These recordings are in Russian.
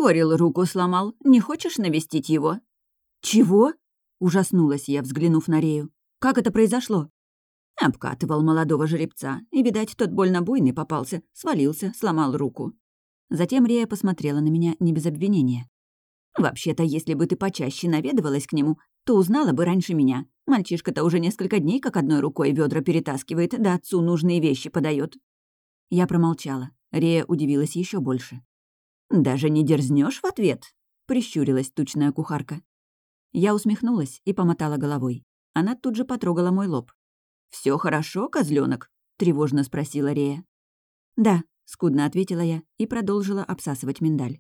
Корил руку сломал. Не хочешь навестить его?» «Чего?» — ужаснулась я, взглянув на Рею. «Как это произошло?» Обкатывал молодого жеребца, и, видать, тот больно буйный попался, свалился, сломал руку. Затем Рея посмотрела на меня не без обвинения. «Вообще-то, если бы ты почаще наведывалась к нему, то узнала бы раньше меня. Мальчишка-то уже несколько дней как одной рукой ведра перетаскивает, да отцу нужные вещи подает. Я промолчала. Рея удивилась еще больше. «Даже не дерзнешь в ответ?» — прищурилась тучная кухарка. Я усмехнулась и помотала головой. Она тут же потрогала мой лоб. Все хорошо, козленок? Тревожно спросила Рея. «Да», — скудно ответила я и продолжила обсасывать миндаль.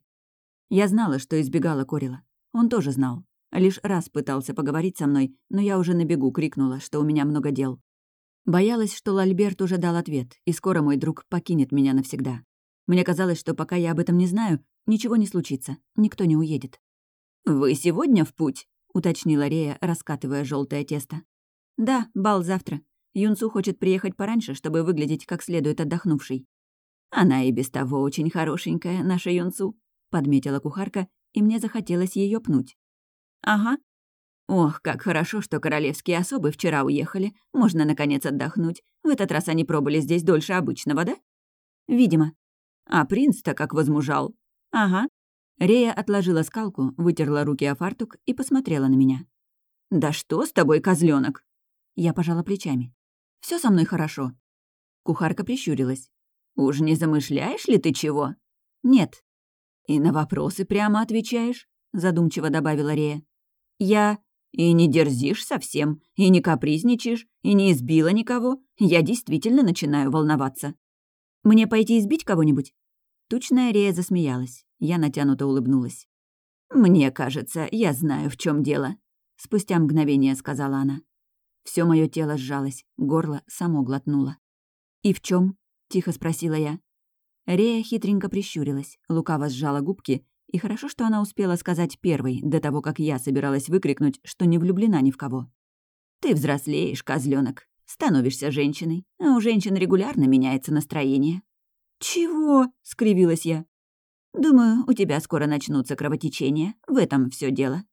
Я знала, что избегала Корила. Он тоже знал. Лишь раз пытался поговорить со мной, но я уже на бегу крикнула, что у меня много дел. Боялась, что Лальберт уже дал ответ, и скоро мой друг покинет меня навсегда. Мне казалось, что пока я об этом не знаю, ничего не случится, никто не уедет. «Вы сегодня в путь?» — уточнила Рея, раскатывая желтое тесто. «Да, бал завтра. Юнцу хочет приехать пораньше, чтобы выглядеть как следует отдохнувшей». «Она и без того очень хорошенькая, наша Юнцу», — подметила кухарка, и мне захотелось ее пнуть. «Ага. Ох, как хорошо, что королевские особы вчера уехали. Можно, наконец, отдохнуть. В этот раз они пробыли здесь дольше обычного, да?» «Видимо». «А принц-то как возмужал?» «Ага». Рея отложила скалку, вытерла руки о фартук и посмотрела на меня. «Да что с тобой, козленок? Я пожала плечами. Все со мной хорошо». Кухарка прищурилась. «Уж не замышляешь ли ты чего?» «Нет». «И на вопросы прямо отвечаешь?» Задумчиво добавила Рея. «Я... И не дерзишь совсем, и не капризничаешь, и не избила никого. Я действительно начинаю волноваться». «Мне пойти избить кого-нибудь?» Тучная Рея засмеялась. Я натянуто улыбнулась. «Мне кажется, я знаю, в чем дело», — спустя мгновение сказала она. Все мое тело сжалось, горло само глотнуло. «И в чем? Тихо спросила я. Рея хитренько прищурилась, лукаво сжала губки, и хорошо, что она успела сказать первой, до того, как я собиралась выкрикнуть, что не влюблена ни в кого. «Ты взрослеешь, козленок, становишься женщиной, а у женщин регулярно меняется настроение». «Чего?» — скривилась я. «Думаю, у тебя скоро начнутся кровотечения, в этом все дело».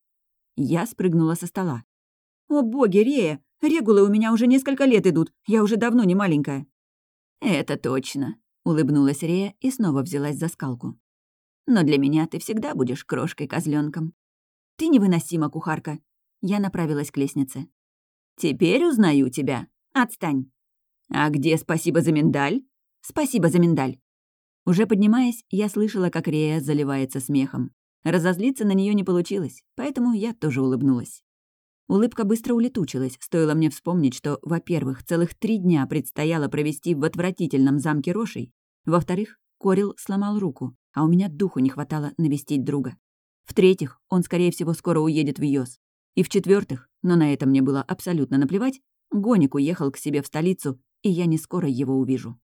Я спрыгнула со стола. «О боги, Рея, регулы у меня уже несколько лет идут, я уже давно не маленькая». «Это точно», — улыбнулась Рея и снова взялась за скалку. «Но для меня ты всегда будешь крошкой-козлёнком». «Ты невыносима, кухарка». Я направилась к лестнице. «Теперь узнаю тебя. Отстань». «А где спасибо за миндаль?» «Спасибо за миндаль». Уже поднимаясь, я слышала, как Рея заливается смехом. Разозлиться на нее не получилось, поэтому я тоже улыбнулась. Улыбка быстро улетучилась, стоило мне вспомнить, что, во-первых, целых 3 дня предстояло провести в отвратительном замке Рошей, во-вторых, Корил сломал руку, а у меня духу не хватало навестить друга. В-третьих, он, скорее всего, скоро уедет в Йос. И в-четвертых, но на это мне было абсолютно наплевать, Гоник уехал к себе в столицу, и я не скоро его увижу.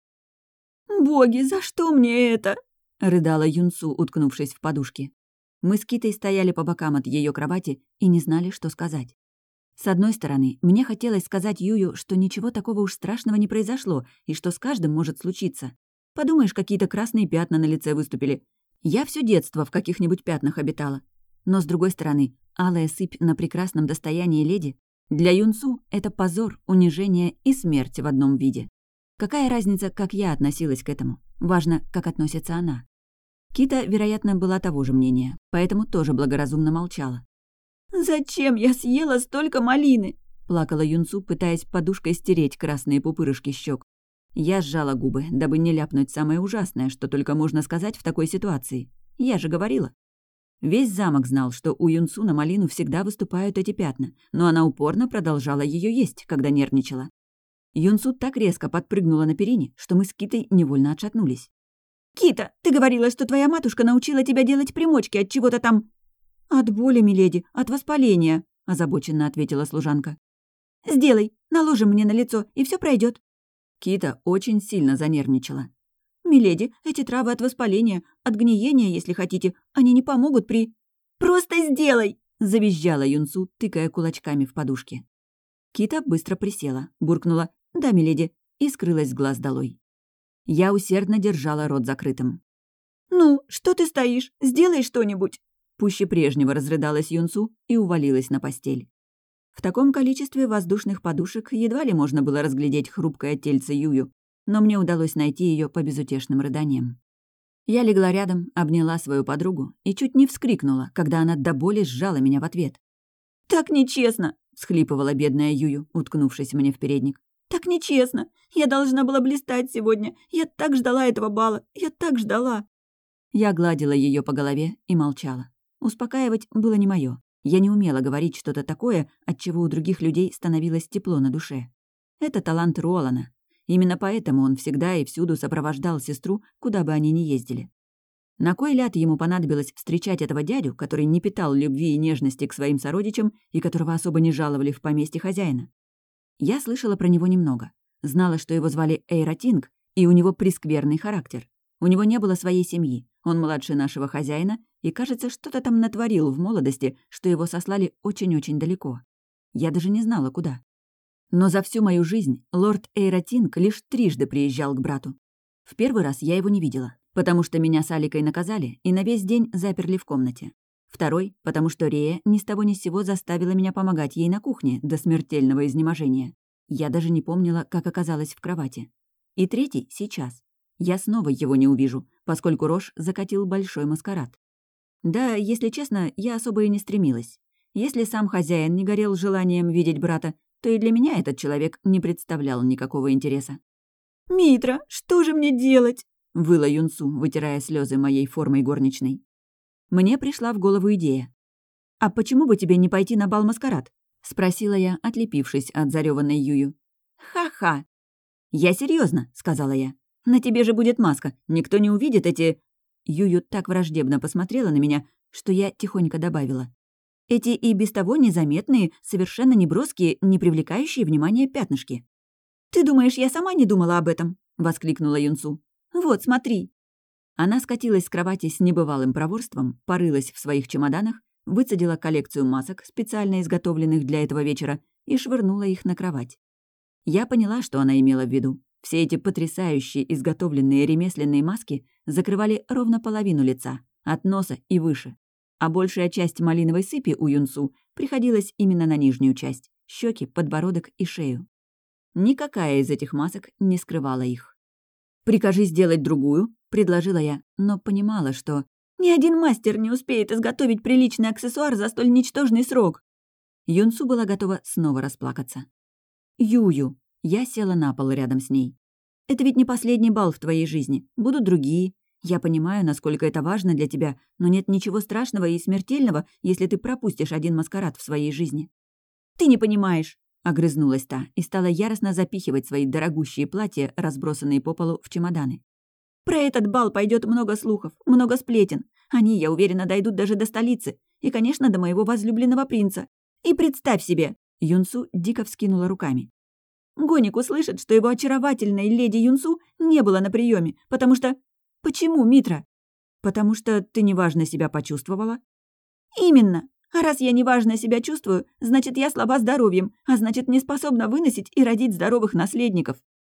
«Боги, за что мне это?» — рыдала Юнцу, уткнувшись в подушки. Мы с Китой стояли по бокам от ее кровати и не знали, что сказать. С одной стороны, мне хотелось сказать Юю, что ничего такого уж страшного не произошло и что с каждым может случиться. Подумаешь, какие-то красные пятна на лице выступили. Я все детство в каких-нибудь пятнах обитала. Но с другой стороны, алая сыпь на прекрасном достоянии леди для Юнцу — это позор, унижение и смерть в одном виде. Какая разница, как я относилась к этому? Важно, как относится она. Кита, вероятно, была того же мнения, поэтому тоже благоразумно молчала. «Зачем я съела столько малины?» — плакала Юнцу, пытаясь подушкой стереть красные пупырышки щек. Я сжала губы, дабы не ляпнуть самое ужасное, что только можно сказать в такой ситуации. Я же говорила. Весь замок знал, что у Юнцу на малину всегда выступают эти пятна, но она упорно продолжала ее есть, когда нервничала. Юнцу так резко подпрыгнула на перине, что мы с Китой невольно отшатнулись. «Кита, ты говорила, что твоя матушка научила тебя делать примочки от чего-то там...» «От боли, миледи, от воспаления», — озабоченно ответила служанка. «Сделай, наложим мне на лицо, и все пройдет. Кита очень сильно занервничала. «Миледи, эти травы от воспаления, от гниения, если хотите, они не помогут при...» «Просто сделай!» — завизжала Юнцу, тыкая кулачками в подушки. Кита быстро присела, буркнула «Да, миледи», и скрылась с глаз долой. Я усердно держала рот закрытым. «Ну, что ты стоишь? Сделай что-нибудь!» Пуще прежнего разрыдалась Юнсу и увалилась на постель. В таком количестве воздушных подушек едва ли можно было разглядеть хрупкое тельце Юю, но мне удалось найти ее по безутешным рыданиям. Я легла рядом, обняла свою подругу и чуть не вскрикнула, когда она до боли сжала меня в ответ. «Так нечестно!» — всхлипывала бедная Юю, уткнувшись мне в передник. «Так нечестно! Я должна была блистать сегодня! Я так ждала этого бала! Я так ждала!» Я гладила ее по голове и молчала. Успокаивать было не мое. Я не умела говорить что-то такое, от чего у других людей становилось тепло на душе. Это талант Ролана. Именно поэтому он всегда и всюду сопровождал сестру, куда бы они ни ездили. На кой ляд ему понадобилось встречать этого дядю, который не питал любви и нежности к своим сородичам и которого особо не жаловали в поместье хозяина? Я слышала про него немного. Знала, что его звали Эйратинг, и у него прескверный характер. У него не было своей семьи, он младше нашего хозяина, и, кажется, что-то там натворил в молодости, что его сослали очень-очень далеко. Я даже не знала, куда. Но за всю мою жизнь лорд Эйратинг лишь трижды приезжал к брату. В первый раз я его не видела, потому что меня с Аликой наказали и на весь день заперли в комнате. Второй, потому что Рея ни с того ни с сего заставила меня помогать ей на кухне до смертельного изнеможения. Я даже не помнила, как оказалась в кровати. И третий — сейчас. Я снова его не увижу, поскольку Рош закатил большой маскарад. Да, если честно, я особо и не стремилась. Если сам хозяин не горел желанием видеть брата, то и для меня этот человек не представлял никакого интереса. «Митра, что же мне делать?» — выла Юнсу, вытирая слезы моей формой горничной. Мне пришла в голову идея. «А почему бы тебе не пойти на бал-маскарад?» — спросила я, отлепившись от зарёванной Юю. «Ха-ха!» «Я серьезно, сказала я. «На тебе же будет маска, никто не увидит эти...» Юю так враждебно посмотрела на меня, что я тихонько добавила. «Эти и без того незаметные, совершенно неброские, не привлекающие внимания пятнышки». «Ты думаешь, я сама не думала об этом?» — воскликнула Юнсу. «Вот, смотри». Она скатилась с кровати с небывалым проворством, порылась в своих чемоданах, выцедила коллекцию масок, специально изготовленных для этого вечера, и швырнула их на кровать. Я поняла, что она имела в виду. Все эти потрясающие изготовленные ремесленные маски закрывали ровно половину лица, от носа и выше. А большая часть малиновой сыпи у Юнсу приходилась именно на нижнюю часть — щеки, подбородок и шею. Никакая из этих масок не скрывала их. «Прикажи сделать другую», — предложила я, но понимала, что ни один мастер не успеет изготовить приличный аксессуар за столь ничтожный срок. Юнсу была готова снова расплакаться. «Юю», — я села на пол рядом с ней. «Это ведь не последний бал в твоей жизни. Будут другие. Я понимаю, насколько это важно для тебя, но нет ничего страшного и смертельного, если ты пропустишь один маскарад в своей жизни». «Ты не понимаешь», — огрызнулась та и стала яростно запихивать свои дорогущие платья, разбросанные по полу, в чемоданы. «Про этот бал пойдет много слухов, много сплетен. Они, я уверена, дойдут даже до столицы. И, конечно, до моего возлюбленного принца. И представь себе...» Юнсу дико вскинула руками. «Гоник услышит, что его очаровательной леди Юнсу не было на приеме, потому что...» «Почему, Митра?» «Потому что ты неважно себя почувствовала?» «Именно. А раз я неважно себя чувствую, значит, я слаба здоровьем, а значит, не способна выносить и родить здоровых наследников».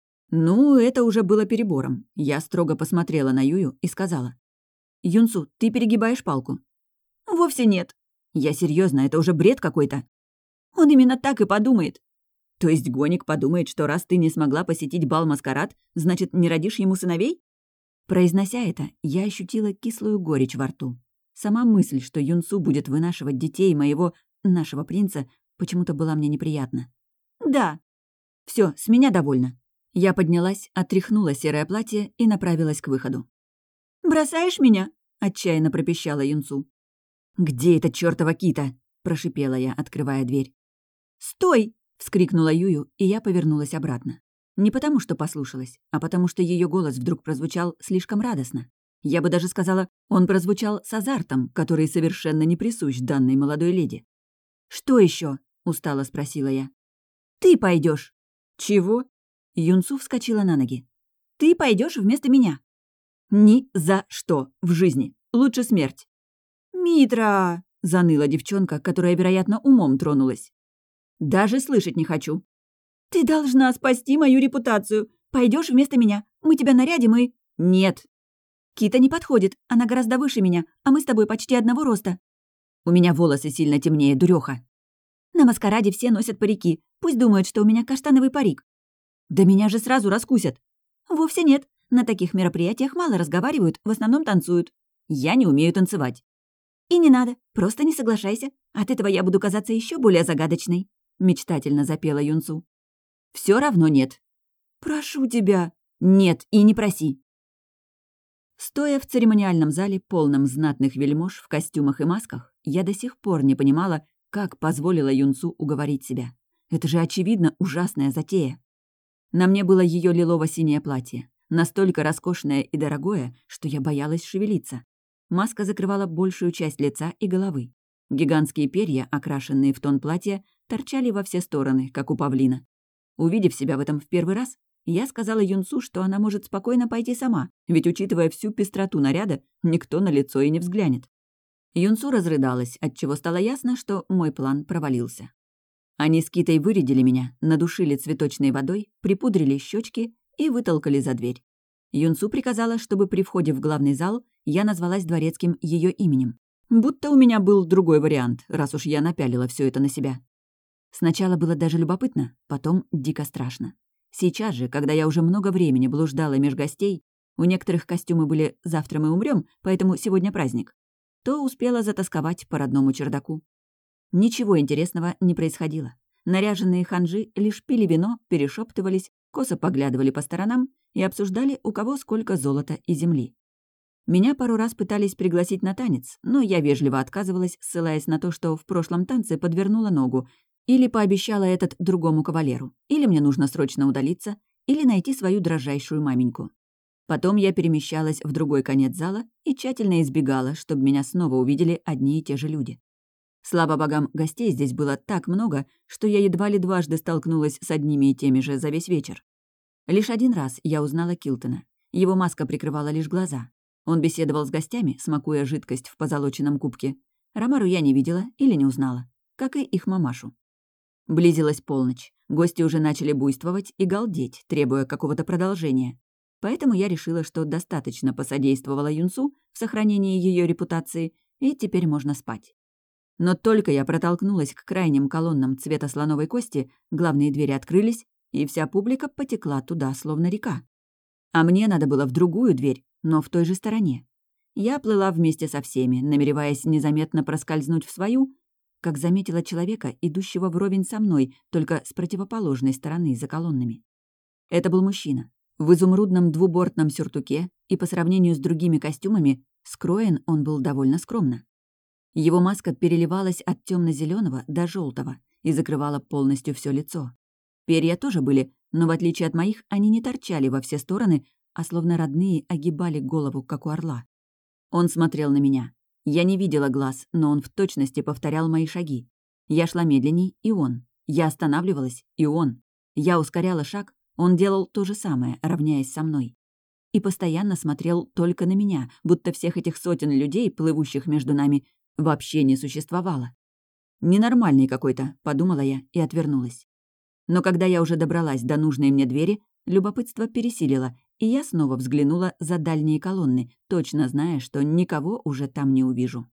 Ну, это уже было перебором. Я строго посмотрела на Юю и сказала. «Юнсу, ты перегибаешь палку». «Вовсе нет». «Я серьезно, это уже бред какой-то». «Он именно так и подумает». «То есть Гоник подумает, что раз ты не смогла посетить бал-маскарад, значит, не родишь ему сыновей?» Произнося это, я ощутила кислую горечь во рту. Сама мысль, что Юнсу будет вынашивать детей нашего принца, почему-то была мне неприятна. «Да». Все, с меня довольно». Я поднялась, отряхнула серое платье и направилась к выходу. «Бросаешь меня?» — отчаянно пропищала Юнсу. «Где эта чёртова Кита?» — прошипела я, открывая дверь. «Стой!» — вскрикнула Юю, и я повернулась обратно. Не потому, что послушалась, а потому, что ее голос вдруг прозвучал слишком радостно. Я бы даже сказала, он прозвучал с азартом, который совершенно не присущ данной молодой леди. «Что еще? Устало спросила я. «Ты пойдешь. «Чего?» Юнсу вскочила на ноги. «Ты пойдешь вместо меня». «Ни за что в жизни. Лучше смерть». «Митра!» — заныла девчонка, которая, вероятно, умом тронулась. «Даже слышать не хочу». «Ты должна спасти мою репутацию. Пойдешь вместо меня. Мы тебя нарядим и...» «Нет». Кита не подходит, она гораздо выше меня, а мы с тобой почти одного роста. У меня волосы сильно темнее, дурёха. На маскараде все носят парики, пусть думают, что у меня каштановый парик. Да меня же сразу раскусят. Вовсе нет, на таких мероприятиях мало разговаривают, в основном танцуют. Я не умею танцевать. И не надо, просто не соглашайся. От этого я буду казаться еще более загадочной», — мечтательно запела Юнсу. Все равно нет». «Прошу тебя». «Нет, и не проси». Стоя в церемониальном зале, полном знатных вельмож в костюмах и масках, я до сих пор не понимала, как позволила Юнсу уговорить себя. Это же, очевидно, ужасная затея. На мне было ее лилово-синее платье, настолько роскошное и дорогое, что я боялась шевелиться. Маска закрывала большую часть лица и головы. Гигантские перья, окрашенные в тон платья, торчали во все стороны, как у павлина. Увидев себя в этом в первый раз, я сказала Юнсу, что она может спокойно пойти сама, ведь, учитывая всю пестроту наряда, никто на лицо и не взглянет. Юнсу разрыдалась, отчего стало ясно, что мой план провалился. Они с Китой вырядили меня, надушили цветочной водой, припудрили щечки и вытолкали за дверь. Юнсу приказала, чтобы при входе в главный зал я назвалась дворецким ее именем. Будто у меня был другой вариант, раз уж я напялила все это на себя. Сначала было даже любопытно, потом дико страшно. Сейчас же, когда я уже много времени блуждала меж гостей, у некоторых костюмы были «завтра мы умрем, поэтому сегодня праздник», то успела затасковать по родному чердаку. Ничего интересного не происходило. Наряженные ханжи лишь пили вино, перешептывались, косо поглядывали по сторонам и обсуждали, у кого сколько золота и земли. Меня пару раз пытались пригласить на танец, но я вежливо отказывалась, ссылаясь на то, что в прошлом танце подвернула ногу, или пообещала этот другому кавалеру, или мне нужно срочно удалиться, или найти свою дрожайшую маменьку. Потом я перемещалась в другой конец зала и тщательно избегала, чтобы меня снова увидели одни и те же люди. Слава богам, гостей здесь было так много, что я едва ли дважды столкнулась с одними и теми же за весь вечер. Лишь один раз я узнала Килтона. Его маска прикрывала лишь глаза. Он беседовал с гостями, смакуя жидкость в позолоченном кубке. Ромару я не видела или не узнала, как и их мамашу. Близилась полночь. Гости уже начали буйствовать и галдеть, требуя какого-то продолжения. Поэтому я решила, что достаточно посодействовала Юнсу в сохранении ее репутации, и теперь можно спать. Но только я протолкнулась к крайним колоннам цвета слоновой кости, главные двери открылись, и вся публика потекла туда, словно река. А мне надо было в другую дверь, но в той же стороне. Я плыла вместе со всеми, намереваясь незаметно проскользнуть в свою, как заметила человека, идущего вровень со мной, только с противоположной стороны, за колоннами. Это был мужчина. В изумрудном двубортном сюртуке, и по сравнению с другими костюмами, скроен он был довольно скромно. Его маска переливалась от темно-зеленого до желтого и закрывала полностью все лицо. Перья тоже были, но в отличие от моих, они не торчали во все стороны, а словно родные огибали голову, как у орла. Он смотрел на меня. Я не видела глаз, но он в точности повторял мои шаги. Я шла медленней, и он. Я останавливалась, и он. Я ускоряла шаг, он делал то же самое, равняясь со мной. И постоянно смотрел только на меня, будто всех этих сотен людей, плывущих между нами, вообще не существовало. «Ненормальный какой-то», — подумала я и отвернулась. Но когда я уже добралась до нужной мне двери, любопытство пересилило, и я снова взглянула за дальние колонны, точно зная, что никого уже там не увижу.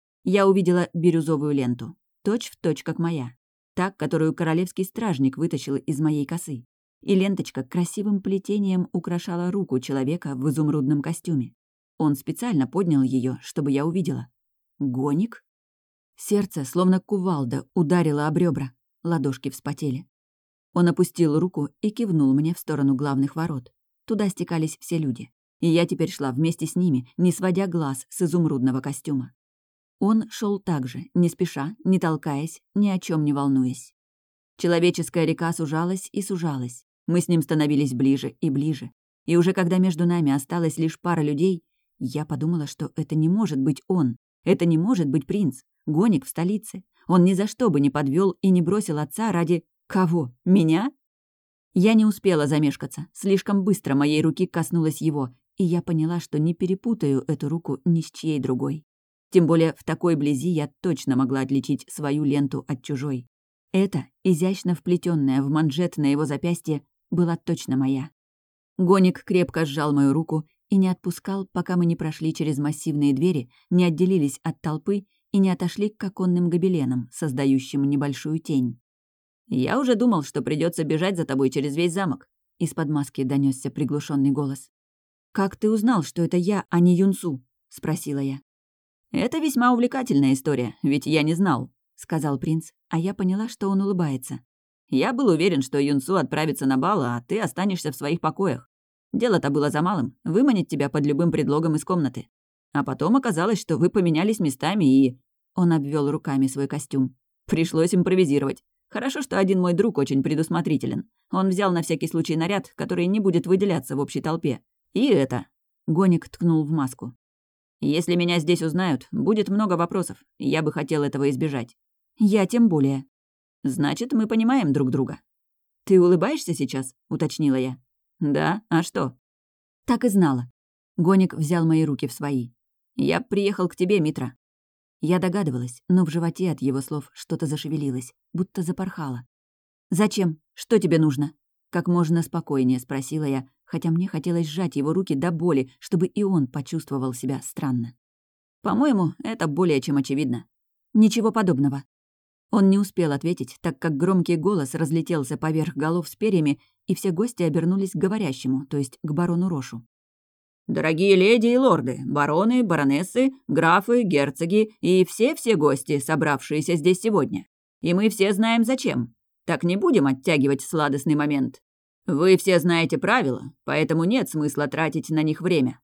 Я увидела бирюзовую ленту, точь-в-точь, как моя, та, которую королевский стражник вытащил из моей косы. И ленточка красивым плетением украшала руку человека в изумрудном костюме. Он специально поднял ее, чтобы я увидела. Гоник? Сердце, словно кувалда, ударило об ребра, ладошки вспотели. Он опустил руку и кивнул мне в сторону главных ворот. Туда стекались все люди. И я теперь шла вместе с ними, не сводя глаз с изумрудного костюма. Он шел так же, не спеша, не толкаясь, ни о чем не волнуясь. Человеческая река сужалась и сужалась. Мы с ним становились ближе и ближе. И уже когда между нами осталась лишь пара людей, я подумала, что это не может быть он. Это не может быть принц. Гоник в столице. Он ни за что бы не подвел и не бросил отца ради... Кого? Меня? Я не успела замешкаться. Слишком быстро моей руки коснулась его, и я поняла, что не перепутаю эту руку ни с чьей другой. Тем более в такой близи я точно могла отличить свою ленту от чужой. Эта, изящно вплетенная в манжет на его запястье, была точно моя. Гоник крепко сжал мою руку, и не отпускал, пока мы не прошли через массивные двери, не отделились от толпы и не отошли к оконным гобеленам, создающим небольшую тень. «Я уже думал, что придется бежать за тобой через весь замок», — из-под маски донесся приглушенный голос. «Как ты узнал, что это я, а не Юнсу?» — спросила я. «Это весьма увлекательная история, ведь я не знал», — сказал принц, а я поняла, что он улыбается. «Я был уверен, что Юнсу отправится на бал, а ты останешься в своих покоях. Дело-то было за малым — выманить тебя под любым предлогом из комнаты. А потом оказалось, что вы поменялись местами и...» Он обвел руками свой костюм. «Пришлось импровизировать. Хорошо, что один мой друг очень предусмотрителен. Он взял на всякий случай наряд, который не будет выделяться в общей толпе. И это...» Гоник ткнул в маску. «Если меня здесь узнают, будет много вопросов. Я бы хотел этого избежать». «Я тем более». «Значит, мы понимаем друг друга». «Ты улыбаешься сейчас?» — уточнила я. «Да, а что?» «Так и знала». Гоник взял мои руки в свои. «Я приехал к тебе, Митра». Я догадывалась, но в животе от его слов что-то зашевелилось, будто запорхало. «Зачем? Что тебе нужно?» Как можно спокойнее спросила я, хотя мне хотелось сжать его руки до боли, чтобы и он почувствовал себя странно. «По-моему, это более чем очевидно». «Ничего подобного». Он не успел ответить, так как громкий голос разлетелся поверх голов с перьями, и все гости обернулись к говорящему, то есть к барону Рошу. «Дорогие леди и лорды, бароны, баронессы, графы, герцоги и все-все гости, собравшиеся здесь сегодня. И мы все знаем зачем. Так не будем оттягивать сладостный момент. Вы все знаете правила, поэтому нет смысла тратить на них время».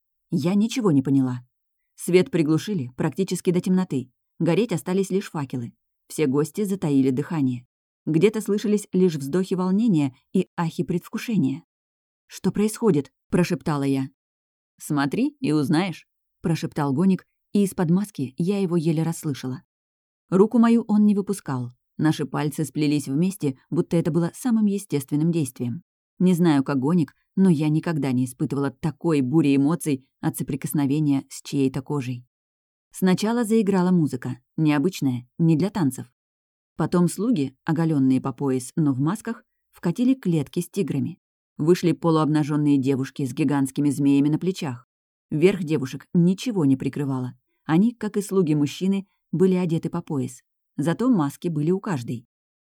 Я ничего не поняла. Свет приглушили практически до темноты. Гореть остались лишь факелы. Все гости затаили дыхание. Где-то слышались лишь вздохи волнения и ахи предвкушения. «Что происходит?» – прошептала я. «Смотри и узнаешь», — прошептал Гоник, и из-под маски я его еле расслышала. Руку мою он не выпускал. Наши пальцы сплелись вместе, будто это было самым естественным действием. Не знаю, как Гоник, но я никогда не испытывала такой бури эмоций от соприкосновения с чьей-то кожей. Сначала заиграла музыка, необычная, не для танцев. Потом слуги, оголенные по пояс, но в масках, вкатили клетки с тиграми. Вышли полуобнаженные девушки с гигантскими змеями на плечах. Верх девушек ничего не прикрывало. Они, как и слуги-мужчины, были одеты по пояс. Зато маски были у каждой.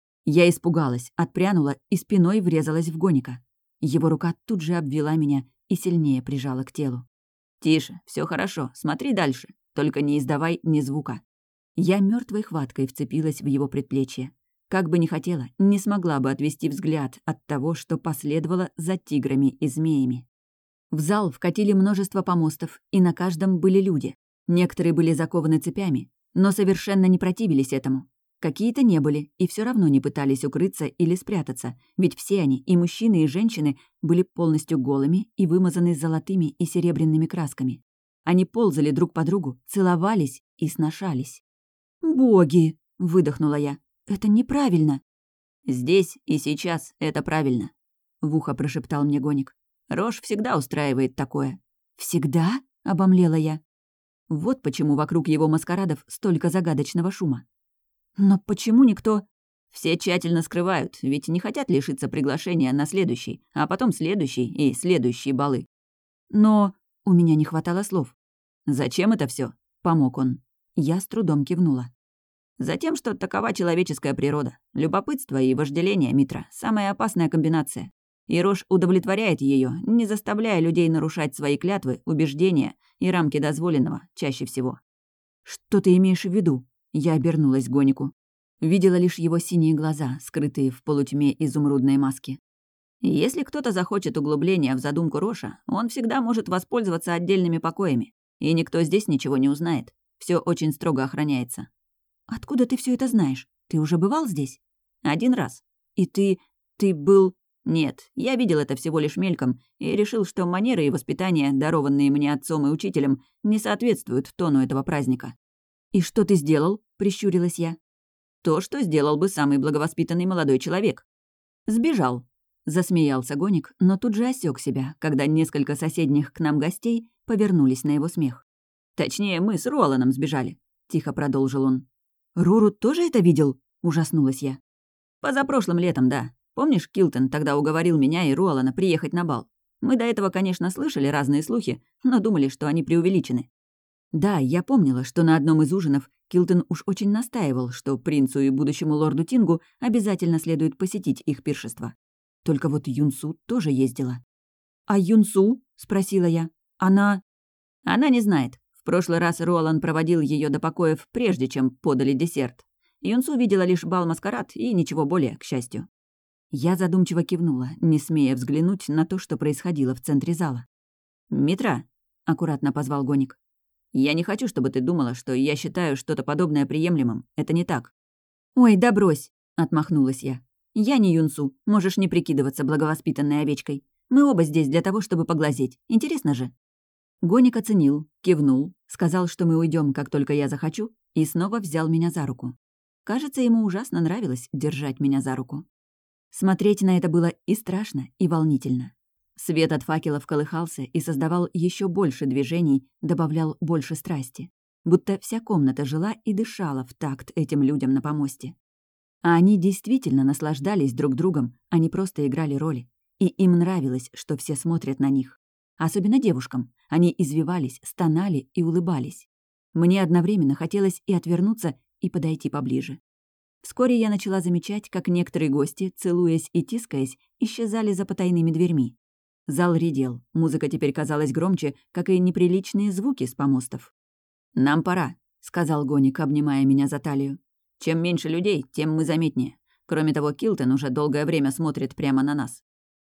Я испугалась, отпрянула и спиной врезалась в Гоника. Его рука тут же обвела меня и сильнее прижала к телу. «Тише, все хорошо, смотри дальше, только не издавай ни звука». Я мертвой хваткой вцепилась в его предплечье. Как бы ни хотела, не смогла бы отвести взгляд от того, что последовало за тиграми и змеями. В зал вкатили множество помостов, и на каждом были люди. Некоторые были закованы цепями, но совершенно не противились этому. Какие-то не были, и все равно не пытались укрыться или спрятаться, ведь все они, и мужчины, и женщины, были полностью голыми и вымазаны золотыми и серебряными красками. Они ползали друг по другу, целовались и сношались. «Боги!» — выдохнула я. «Это неправильно». «Здесь и сейчас это правильно», — в ухо прошептал мне Гоник. «Рош всегда устраивает такое». «Всегда?» — обомлела я. Вот почему вокруг его маскарадов столько загадочного шума. «Но почему никто...» «Все тщательно скрывают, ведь не хотят лишиться приглашения на следующий, а потом следующий и следующие балы». «Но...» — у меня не хватало слов. «Зачем это все? Помог он. Я с трудом кивнула. «Затем, что такова человеческая природа. Любопытство и вожделение, Митра, самая опасная комбинация. И Рош удовлетворяет ее, не заставляя людей нарушать свои клятвы, убеждения и рамки дозволенного, чаще всего». «Что ты имеешь в виду?» Я обернулась к Гонику. Видела лишь его синие глаза, скрытые в полутьме изумрудной маски. «Если кто-то захочет углубления в задумку Роша, он всегда может воспользоваться отдельными покоями. И никто здесь ничего не узнает. Все очень строго охраняется». «Откуда ты все это знаешь? Ты уже бывал здесь?» «Один раз. И ты был...» «Нет, я видел это всего лишь мельком и решил, что манеры и воспитание, дарованные мне отцом и учителем, не соответствуют тону этого праздника». «И что ты сделал?» — прищурилась я. «То, что сделал бы самый благовоспитанный молодой человек». «Сбежал», — засмеялся Гоник, но тут же осёк себя, когда несколько соседних к нам гостей повернулись на его смех. «Точнее, мы с Руаланом сбежали», — тихо продолжил он. «Руру тоже это видел?» — ужаснулась я. «Позапрошлым летом, да. Помнишь, Килтон тогда уговорил меня и Руалана приехать на бал? Мы до этого, конечно, слышали разные слухи, но думали, что они преувеличены. Да, я помнила, что на одном из ужинов Килтон уж очень настаивал, что принцу и будущему лорду Тингу обязательно следует посетить их пиршество. Только вот Юнсу тоже ездила. «А Юнсу?» — спросила я. «Она...» «Она не знает. В прошлый раз Ролан проводил ее до покоев, прежде чем подали десерт. Юнсу видела лишь бал-маскарад и ничего более, к счастью». Я задумчиво кивнула, не смея взглянуть на то, что происходило в центре зала. «Митра», — аккуратно позвал Гоник, — «я не хочу, чтобы ты думала, что я считаю что-то подобное приемлемым. Это не так». «Ой, да брось», — отмахнулась я. «Я не Юнсу, можешь не прикидываться благовоспитанной овечкой. Мы оба здесь для того, чтобы поглазеть. Интересно же». Гоник оценил, кивнул, сказал, что мы уйдем, как только я захочу, и снова взял меня за руку. Кажется, ему ужасно нравилось держать меня за руку. Смотреть на это было и страшно, и волнительно. Свет от факелов колыхался и создавал еще больше движений, добавлял больше страсти. Будто вся комната жила и дышала в такт этим людям на помосте. А они действительно наслаждались друг другом, а не просто играли роли. И им нравилось, что все смотрят на них. Особенно девушкам. Они извивались, стонали и улыбались. Мне одновременно хотелось и отвернуться, и подойти поближе. Вскоре я начала замечать, как некоторые гости, целуясь и тискаясь, исчезали за потайными дверьми. Зал редел, музыка теперь казалась громче, как и неприличные звуки с помостов. «Нам пора», — сказал Гоник, обнимая меня за талию. «Чем меньше людей, тем мы заметнее. Кроме того, Килтон уже долгое время смотрит прямо на нас».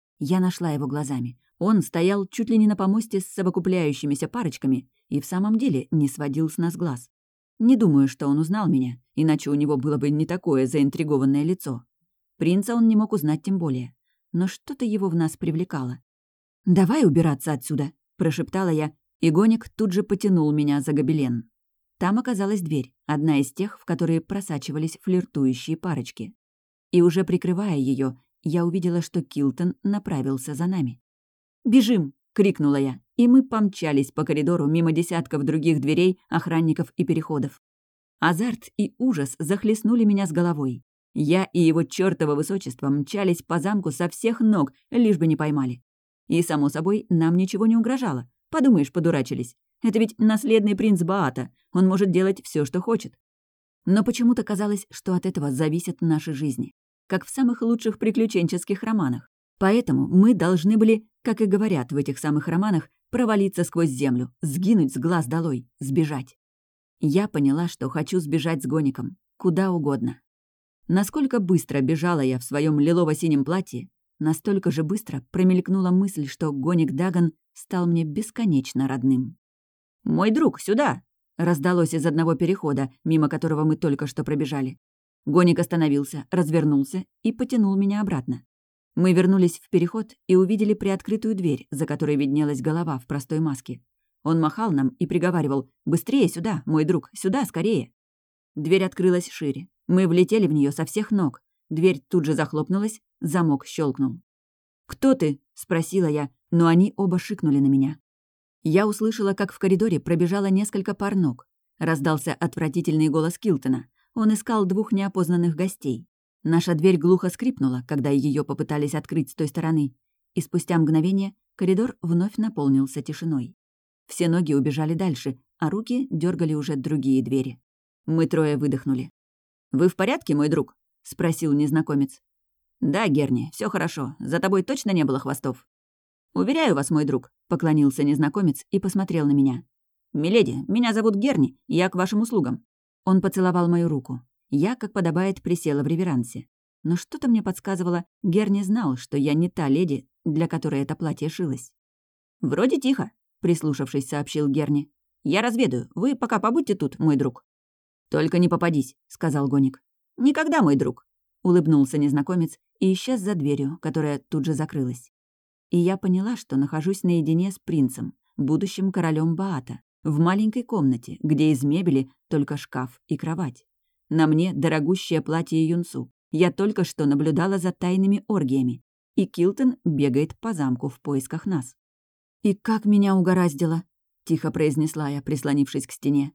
Я нашла его глазами. Он стоял чуть ли не на помосте с совокупляющимися парочками и в самом деле не сводил с нас глаз. Не думаю, что он узнал меня, иначе у него было бы не такое заинтригованное лицо. Принца он не мог узнать тем более. Но что-то его в нас привлекало. «Давай убираться отсюда», — прошептала я, и Гоник тут же потянул меня за гобелен. Там оказалась дверь, одна из тех, в которые просачивались флиртующие парочки. И уже прикрывая ее, я увидела, что Килтон направился за нами. «Бежим!» — крикнула я, и мы помчались по коридору мимо десятков других дверей, охранников и переходов. Азарт и ужас захлестнули меня с головой. Я и его чёртово высочество мчались по замку со всех ног, лишь бы не поймали. И, само собой, нам ничего не угрожало. Подумаешь, подурачились. Это ведь наследный принц Баата. Он может делать все, что хочет. Но почему-то казалось, что от этого зависят наши жизни. Как в самых лучших приключенческих романах. Поэтому мы должны были, как и говорят в этих самых романах, провалиться сквозь землю, сгинуть с глаз долой, сбежать. Я поняла, что хочу сбежать с Гоником. Куда угодно. Насколько быстро бежала я в своем лилово-синем платье, настолько же быстро промелькнула мысль, что Гоник Даган стал мне бесконечно родным. «Мой друг, сюда!» — раздалось из одного перехода, мимо которого мы только что пробежали. Гоник остановился, развернулся и потянул меня обратно. Мы вернулись в переход и увидели приоткрытую дверь, за которой виднелась голова в простой маске. Он махал нам и приговаривал: «Быстрее сюда, мой друг, сюда, скорее!» Дверь открылась шире. Мы влетели в нее со всех ног. Дверь тут же захлопнулась, замок щелкнул. «Кто ты?» — спросила я, но они оба шикнули на меня. Я услышала, как в коридоре пробежало несколько пар ног. Раздался отвратительный голос Килтона. Он искал двух неопознанных гостей. Наша дверь глухо скрипнула, когда ее попытались открыть с той стороны, и спустя мгновение коридор вновь наполнился тишиной. Все ноги убежали дальше, а руки дергали уже другие двери. Мы трое выдохнули. «Вы в порядке, мой друг?» — спросил незнакомец. «Да, Герни, все хорошо. За тобой точно не было хвостов?» «Уверяю вас, мой друг», — поклонился незнакомец и посмотрел на меня. «Миледи, меня зовут Герни, я к вашим услугам». Он поцеловал мою руку. Я, как подобает, присела в реверансе. Но что-то мне подсказывало, Герни знал, что я не та леди, для которой это платье шилось. «Вроде тихо», — прислушавшись, сообщил Герни. «Я разведаю. Вы пока побудьте тут, мой друг». «Только не попадись», — сказал Гоник. «Никогда, мой друг», — улыбнулся незнакомец и исчез за дверью, которая тут же закрылась. И я поняла, что нахожусь наедине с принцем, будущим королем Баата, в маленькой комнате, где из мебели только шкаф и кровать. На мне дорогущее платье Юнсу. Я только что наблюдала за тайными оргиями. И Килтон бегает по замку в поисках нас. «И как меня угораздило!» — тихо произнесла я, прислонившись к стене.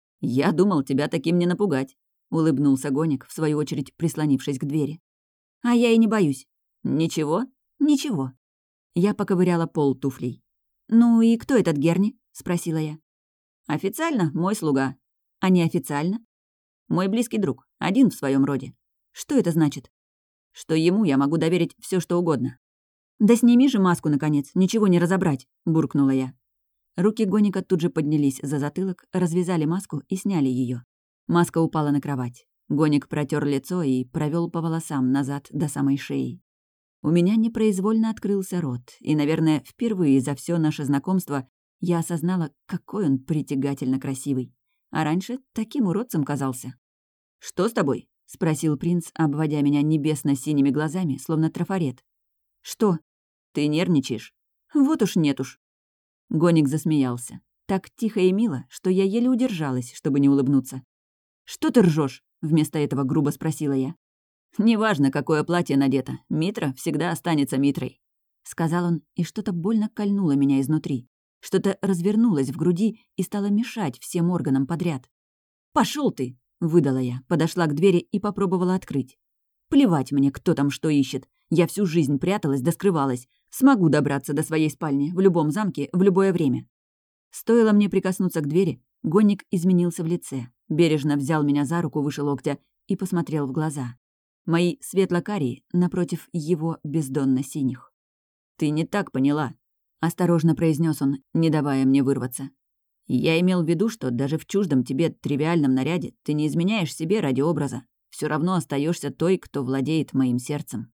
«Я думал, тебя таким не напугать», — улыбнулся Гоник, в свою очередь прислонившись к двери. «А я и не боюсь». «Ничего?» «Ничего». Я поковыряла пол туфлей. «Ну и кто этот Герни?» — спросила я. «Официально мой слуга. А неофициально?» «Мой близкий друг. Один в своем роде». «Что это значит?» «Что ему я могу доверить все, что угодно». «Да сними же маску, наконец, ничего не разобрать», — буркнула я. Руки Гоника тут же поднялись за затылок, развязали маску и сняли ее. Маска упала на кровать. Гоник протер лицо и провел по волосам назад до самой шеи. У меня непроизвольно открылся рот, и, наверное, впервые за все наше знакомство я осознала, какой он притягательно красивый. А раньше таким уродцем казался. «Что с тобой?» — спросил принц, обводя меня небесно-синими глазами, словно трафарет. «Что? Ты нервничаешь?» «Вот уж нет уж». Гоник засмеялся. Так тихо и мило, что я еле удержалась, чтобы не улыбнуться. «Что ты ржешь? Вместо этого грубо спросила я. «Неважно, какое платье надето, Митра всегда останется Митрой», — сказал он, и что-то больно кольнуло меня изнутри. Что-то развернулось в груди и стало мешать всем органам подряд. «Пошёл ты!» — выдала я, подошла к двери и попробовала открыть. «Плевать мне, кто там что ищет. Я всю жизнь пряталась да скрывалась. Смогу добраться до своей спальни в любом замке в любое время». Стоило мне прикоснуться к двери, Гонник изменился в лице, бережно взял меня за руку выше локтя и посмотрел в глаза. Мои светло-карие напротив его бездонно-синих. «Ты не так поняла», — осторожно произнес он, не давая мне вырваться. «Я имел в виду, что даже в чуждом тебе тривиальном наряде ты не изменяешь себе ради образа. Все равно остаешься той, кто владеет моим сердцем».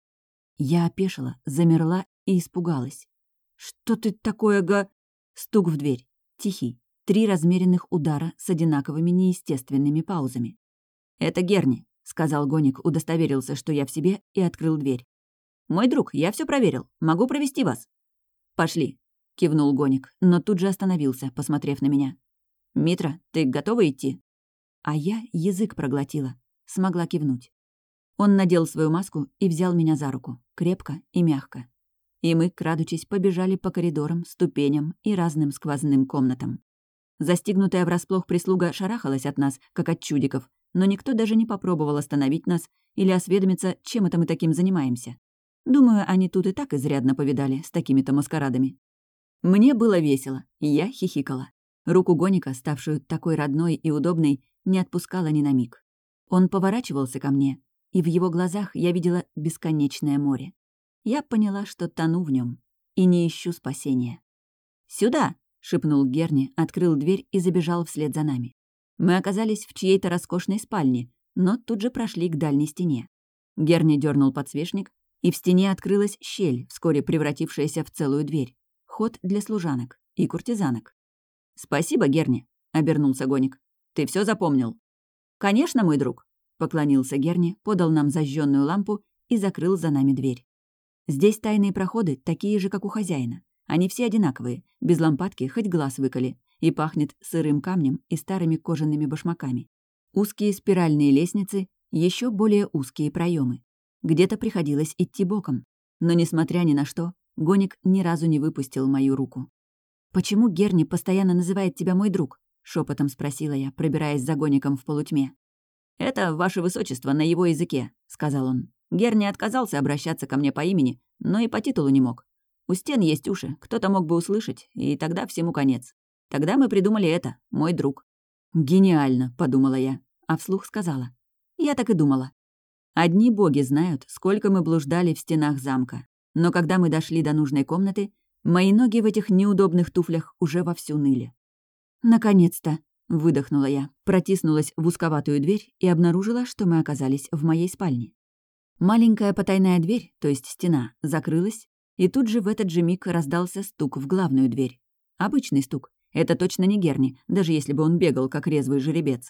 Я опешила, замерла и испугалась. «Что ты такое, Стук в дверь. Тихий. 3 размеренных удара с одинаковыми неестественными паузами. «Это Герни», — сказал Гоник, удостоверился, что я в себе, и открыл дверь. «Мой друг, я все проверил. Могу провести вас». «Пошли», — кивнул Гоник, но тут же остановился, посмотрев на меня. «Митра, ты готова идти?» А я язык проглотила, смогла кивнуть. Он надел свою маску и взял меня за руку, крепко и мягко. И мы, крадучись, побежали по коридорам, ступеням и разным сквозным комнатам. Застигнутая врасплох прислуга шарахалась от нас, как от чудиков, но никто даже не попробовал остановить нас или осведомиться, чем это мы таким занимаемся. Думаю, они тут и так изрядно повидали с такими-то маскарадами. Мне было весело, и я хихикала. Руку Гоника, ставшую такой родной и удобной, не отпускала ни на миг. Он поворачивался ко мне, и в его глазах я видела бесконечное море. Я поняла, что тону в нем и не ищу спасения. «Сюда!» — шепнул Герни, открыл дверь и забежал вслед за нами. Мы оказались в чьей-то роскошной спальне, но тут же прошли к дальней стене. Герни дернул подсвечник, и в стене открылась щель, вскоре превратившаяся в целую дверь. Ход для служанок и куртизанок. «Спасибо, Герни», — обернулся Гоник. «Ты все запомнил?» «Конечно, мой друг», — поклонился Герни, подал нам зажженную лампу и закрыл за нами дверь. Здесь тайные проходы такие же, как у хозяина. Они все одинаковые, без лампадки хоть глаз выколи, и пахнет сырым камнем и старыми кожаными башмаками. Узкие спиральные лестницы, еще более узкие проемы. Где-то приходилось идти боком. Но, несмотря ни на что, Гоник ни разу не выпустил мою руку. «Почему Герни постоянно называет тебя мой друг?» — шепотом спросила я, пробираясь за Гоником в полутьме. «Это ваше высочество на его языке», — сказал он. «Герни отказался обращаться ко мне по имени, но и по титулу не мог. У стен есть уши, кто-то мог бы услышать, и тогда всему конец. Тогда мы придумали это, мой друг». «Гениально», — подумала я, а вслух сказала. «Я так и думала». Одни боги знают, сколько мы блуждали в стенах замка. Но когда мы дошли до нужной комнаты, мои ноги в этих неудобных туфлях уже вовсю ныли. «Наконец-то!» — выдохнула я, протиснулась в узковатую дверь и обнаружила, что мы оказались в моей спальне. Маленькая потайная дверь, то есть стена, закрылась, и тут же в этот же миг раздался стук в главную дверь. Обычный стук. Это точно не Герни, даже если бы он бегал, как резвый жеребец.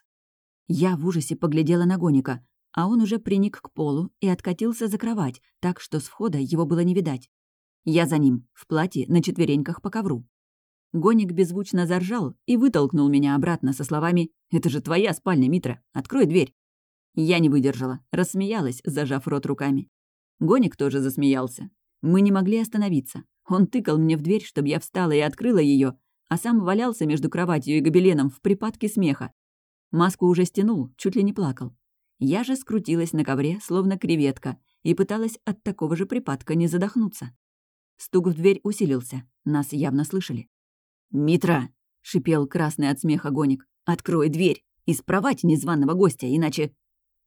Я в ужасе поглядела на Гоника, а он уже приник к полу и откатился за кровать, так что с входа его было не видать. Я за ним, в платье, на четвереньках по ковру. Гоник беззвучно заржал и вытолкнул меня обратно со словами «Это же твоя спальня, Митра, открой дверь». Я не выдержала, рассмеялась, зажав рот руками. Гоник тоже засмеялся. Мы не могли остановиться. Он тыкал мне в дверь, чтобы я встала и открыла ее, а сам валялся между кроватью и гобеленом в припадке смеха. Маску уже стянул, чуть ли не плакал. Я же скрутилась на ковре, словно креветка, и пыталась от такого же припадка не задохнуться. Стук в дверь усилился. Нас явно слышали. «Митра!» — шипел красный от смеха Гоник. «Открой дверь и спровадь незваного гостя, иначе...»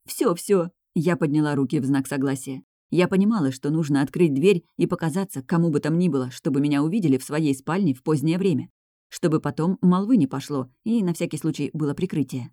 Все. Я подняла руки в знак согласия. Я понимала, что нужно открыть дверь и показаться кому бы там ни было, чтобы меня увидели в своей спальне в позднее время. Чтобы потом молвы не пошло, и на всякий случай было прикрытие.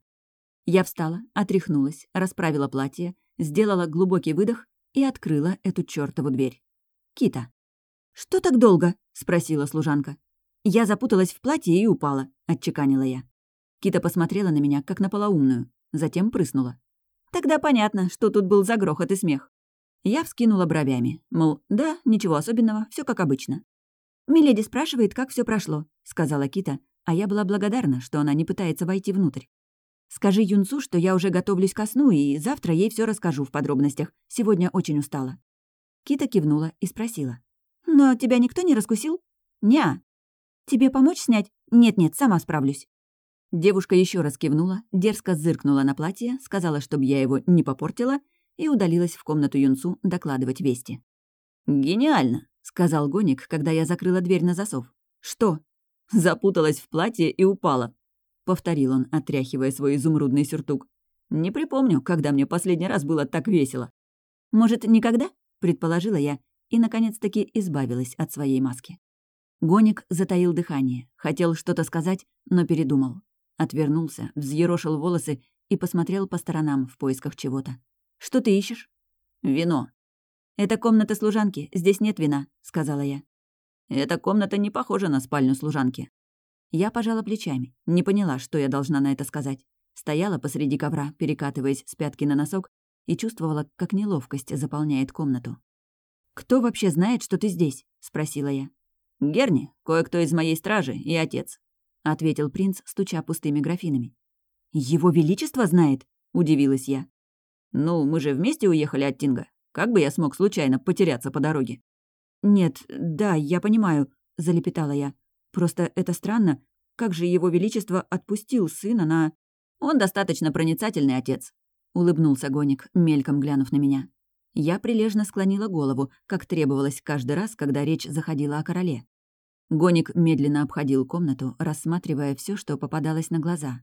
Я встала, отряхнулась, расправила платье, сделала глубокий выдох и открыла эту чёртову дверь. Кита. «Что так долго?» — спросила служанка. «Я запуталась в платье и упала», — отчеканила я. Кита посмотрела на меня, как на полоумную, затем прыснула. «Тогда понятно, что тут был за грохот и смех». Я вскинула бровями, мол, да, ничего особенного, все как обычно. «Миледи спрашивает, как все прошло», — сказала Кита, а я была благодарна, что она не пытается войти внутрь. «Скажи Юнцу, что я уже готовлюсь ко сну, и завтра ей все расскажу в подробностях. Сегодня очень устала». Кита кивнула и спросила. «Но тебя никто не раскусил?» «Неа». «Тебе помочь снять?» «Нет-нет, сама справлюсь». Девушка еще раз кивнула, дерзко зыркнула на платье, сказала, чтобы я его не попортила, и удалилась в комнату Юнцу докладывать вести. «Гениально!» — сказал Гоник, когда я закрыла дверь на засов. «Что?» «Запуталась в платье и упала», — повторил он, отряхивая свой изумрудный сюртук. «Не припомню, когда мне последний раз было так весело». «Может, никогда?» — предположила я, и, наконец-таки, избавилась от своей маски. Гоник затаил дыхание, хотел что-то сказать, но передумал. Отвернулся, взъерошил волосы и посмотрел по сторонам в поисках чего-то. «Что ты ищешь?» «Вино». «Это комната служанки, здесь нет вина», — сказала я. «Эта комната не похожа на спальню служанки». Я пожала плечами, не поняла, что я должна на это сказать. Стояла посреди ковра, перекатываясь с пятки на носок, и чувствовала, как неловкость заполняет комнату. «Кто вообще знает, что ты здесь?» — спросила я. «Герни, кое-кто из моей стражи и отец», — ответил принц, стуча пустыми графинами. «Его Величество знает?» — удивилась я. «Ну, мы же вместе уехали от Тинга. Как бы я смог случайно потеряться по дороге?» «Нет, да, я понимаю», — залепетала я. «Просто это странно. Как же Его Величество отпустил сына на...» «Он достаточно проницательный отец», — улыбнулся Гоник, мельком глянув на меня. Я прилежно склонила голову, как требовалось каждый раз, когда речь заходила о короле. Гоник медленно обходил комнату, рассматривая все, что попадалось на глаза.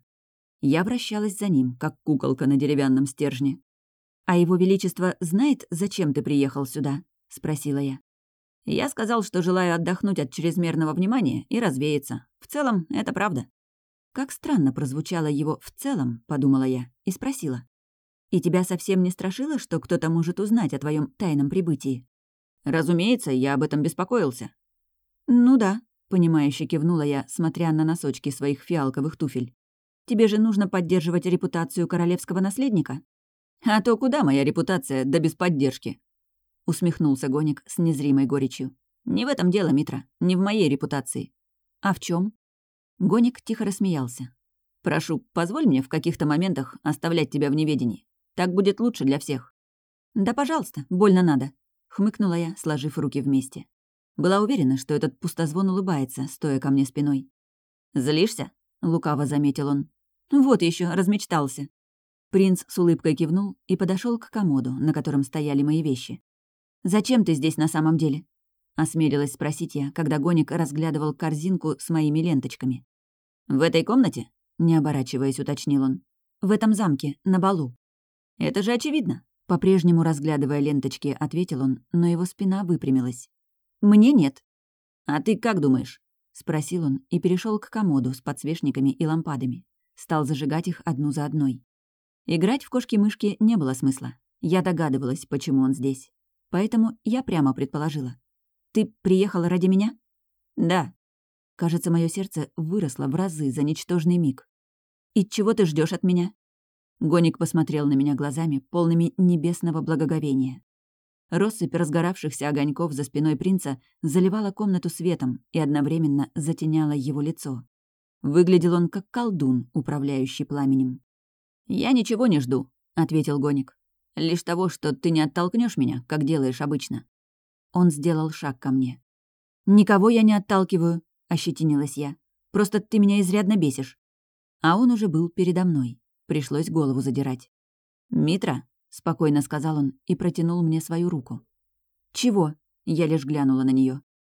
Я вращалась за ним, как куколка на деревянном стержне. «А Его Величество знает, зачем ты приехал сюда?» — спросила я. «Я сказал, что желаю отдохнуть от чрезмерного внимания и развеяться. В целом, это правда». Как странно прозвучало его «в целом», — подумала я, и спросила. «И тебя совсем не страшило, что кто-то может узнать о твоем тайном прибытии?» «Разумеется, я об этом беспокоился». «Ну да», — понимающе кивнула я, смотря на носочки своих фиалковых туфель. «Тебе же нужно поддерживать репутацию королевского наследника». «А то куда моя репутация, да без поддержки?» — усмехнулся Гоник с незримой горечью. «Не в этом дело, Митра, не в моей репутации». «А в чем? Гоник тихо рассмеялся. «Прошу, позволь мне в каких-то моментах оставлять тебя в неведении. Так будет лучше для всех». «Да, пожалуйста, больно надо», — хмыкнула я, сложив руки вместе. Была уверена, что этот пустозвон улыбается, стоя ко мне спиной. «Злишься?» — лукаво заметил он. «Вот еще размечтался». Принц с улыбкой кивнул и подошел к комоду, на котором стояли мои вещи. «Зачем ты здесь на самом деле?» — осмелилась спросить я, когда Гоник разглядывал корзинку с моими ленточками. «В этой комнате?» — не оборачиваясь, уточнил он. «В этом замке, на балу». «Это же очевидно», — по-прежнему разглядывая ленточки, ответил он, но его спина выпрямилась. «Мне нет». «А ты как думаешь?» — спросил он и перешел к комоду с подсвечниками и лампадами. Стал зажигать их одну за одной. Играть в кошки-мышки не было смысла. Я догадывалась, почему он здесь. Поэтому я прямо предположила. «Ты приехала ради меня?» «Да». Кажется, мое сердце выросло в разы за ничтожный миг. «И чего ты ждешь от меня?» Гоник посмотрел на меня глазами, полными небесного благоговения. Россыпь разгоравшихся огоньков за спиной принца заливала комнату светом и одновременно затеняла его лицо. Выглядел он как колдун, управляющий пламенем. «Я ничего не жду», — ответил Гоник. «Лишь того, что ты не оттолкнешь меня, как делаешь обычно». Он сделал шаг ко мне. «Никого я не отталкиваю», — ощетинилась я. «Просто ты меня изрядно бесишь». А он уже был передо мной. Пришлось голову задирать. «Митра», — спокойно сказал он и протянул мне свою руку. «Чего?» — я лишь глянула на нее.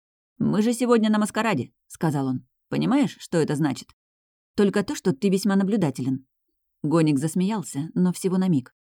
«Мы же сегодня на маскараде», — сказал он. «Понимаешь, что это значит?» «Только то, что ты весьма наблюдателен». Гоник засмеялся, но всего на миг.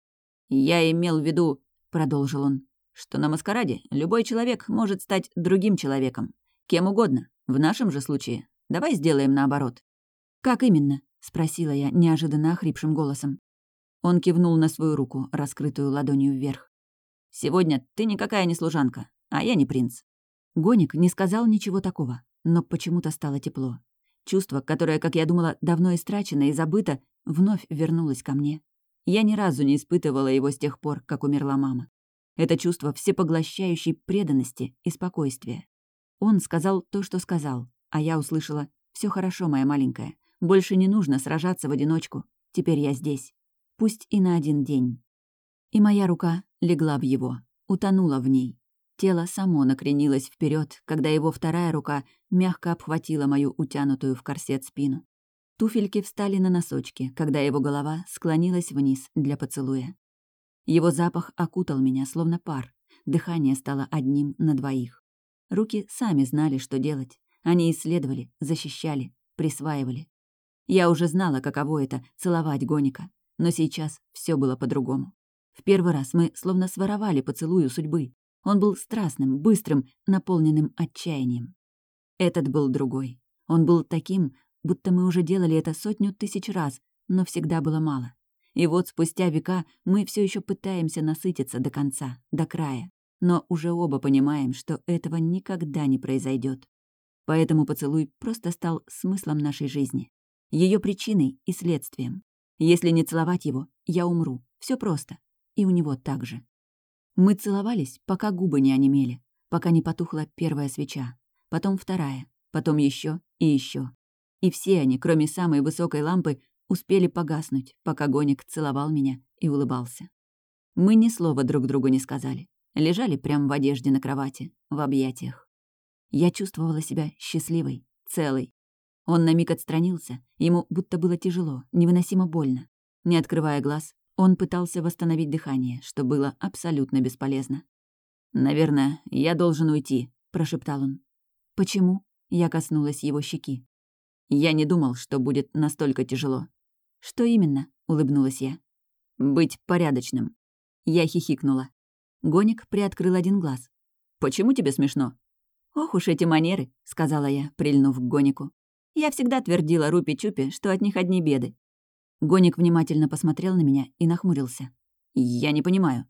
«Я имел в виду», — продолжил он, «что на маскараде любой человек может стать другим человеком. Кем угодно. В нашем же случае. Давай сделаем наоборот». «Как именно?» — спросила я неожиданно охрипшим голосом. Он кивнул на свою руку, раскрытую ладонью вверх. «Сегодня ты никакая не служанка, а я не принц». Гоник не сказал ничего такого, но почему-то стало тепло. Чувство, которое, как я думала, давно истрачено и забыто, вновь вернулось ко мне. Я ни разу не испытывала его с тех пор, как умерла мама. Это чувство всепоглощающей преданности и спокойствия. Он сказал то, что сказал, а я услышала: «Все хорошо, моя маленькая. Больше не нужно сражаться в одиночку. Теперь я здесь. Пусть и на один день». И моя рука легла в его, утонула в ней. Тело само накренилось вперед, когда его вторая рука мягко обхватила мою утянутую в корсет спину. Туфельки встали на носочки, когда его голова склонилась вниз для поцелуя. Его запах окутал меня, словно пар. Дыхание стало одним на двоих. Руки сами знали, что делать. Они исследовали, защищали, присваивали. Я уже знала, каково это — целовать Гоника. Но сейчас все было по-другому. В первый раз мы словно своровали поцелуй у судьбы. Он был страстным, быстрым, наполненным отчаянием. Этот был другой. Он был таким, будто мы уже делали это 100 000 раз, но всегда было мало. И вот спустя века мы все еще пытаемся насытиться до конца, до края. Но уже оба понимаем, что этого никогда не произойдет. Поэтому поцелуй просто стал смыслом нашей жизни. Ее причиной и следствием. Если не целовать его, я умру. Все просто. И у него так же. Мы целовались, пока губы не онемели, пока не потухла первая свеча, потом вторая, потом еще и еще. И все они, кроме самой высокой лампы, успели погаснуть, пока Гоник целовал меня и улыбался. Мы ни слова друг другу не сказали. Лежали прямо в одежде на кровати, в объятиях. Я чувствовала себя счастливой, целой. Он на миг отстранился, ему будто было тяжело, невыносимо больно. Не открывая глаз, он пытался восстановить дыхание, что было абсолютно бесполезно. «Наверное, я должен уйти», — прошептал он. «Почему?» — я коснулась его щеки. «Я не думал, что будет настолько тяжело». «Что именно?» — улыбнулась я. «Быть порядочным». Я хихикнула. Гоник приоткрыл один глаз. «Почему тебе смешно?» «Ох уж эти манеры», — сказала я, прильнув к Гонику. «Я всегда твердила Рупи-Чупи, что от них одни беды». Гоник внимательно посмотрел на меня и нахмурился. «Я не понимаю».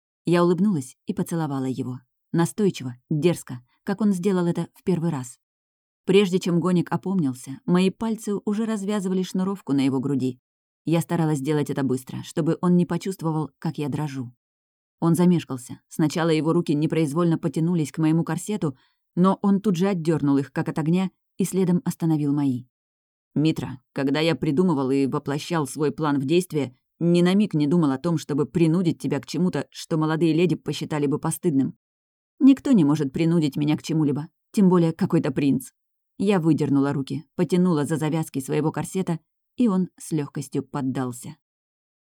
Я улыбнулась и поцеловала его. Настойчиво, дерзко, как он сделал это в первый раз. Прежде чем Гоник опомнился, мои пальцы уже развязывали шнуровку на его груди. Я старалась сделать это быстро, чтобы он не почувствовал, как я дрожу. Он замешкался. Сначала его руки непроизвольно потянулись к моему корсету, но он тут же отдернул их, как от огня, и следом остановил мои. «Митра, когда я придумывал и воплощал свой план в действие, ни на миг не думал о том, чтобы принудить тебя к чему-то, что молодые леди посчитали бы постыдным. Никто не может принудить меня к чему-либо, тем более какой-то принц». Я выдернула руки, потянула за завязки своего корсета, и он с легкостью поддался.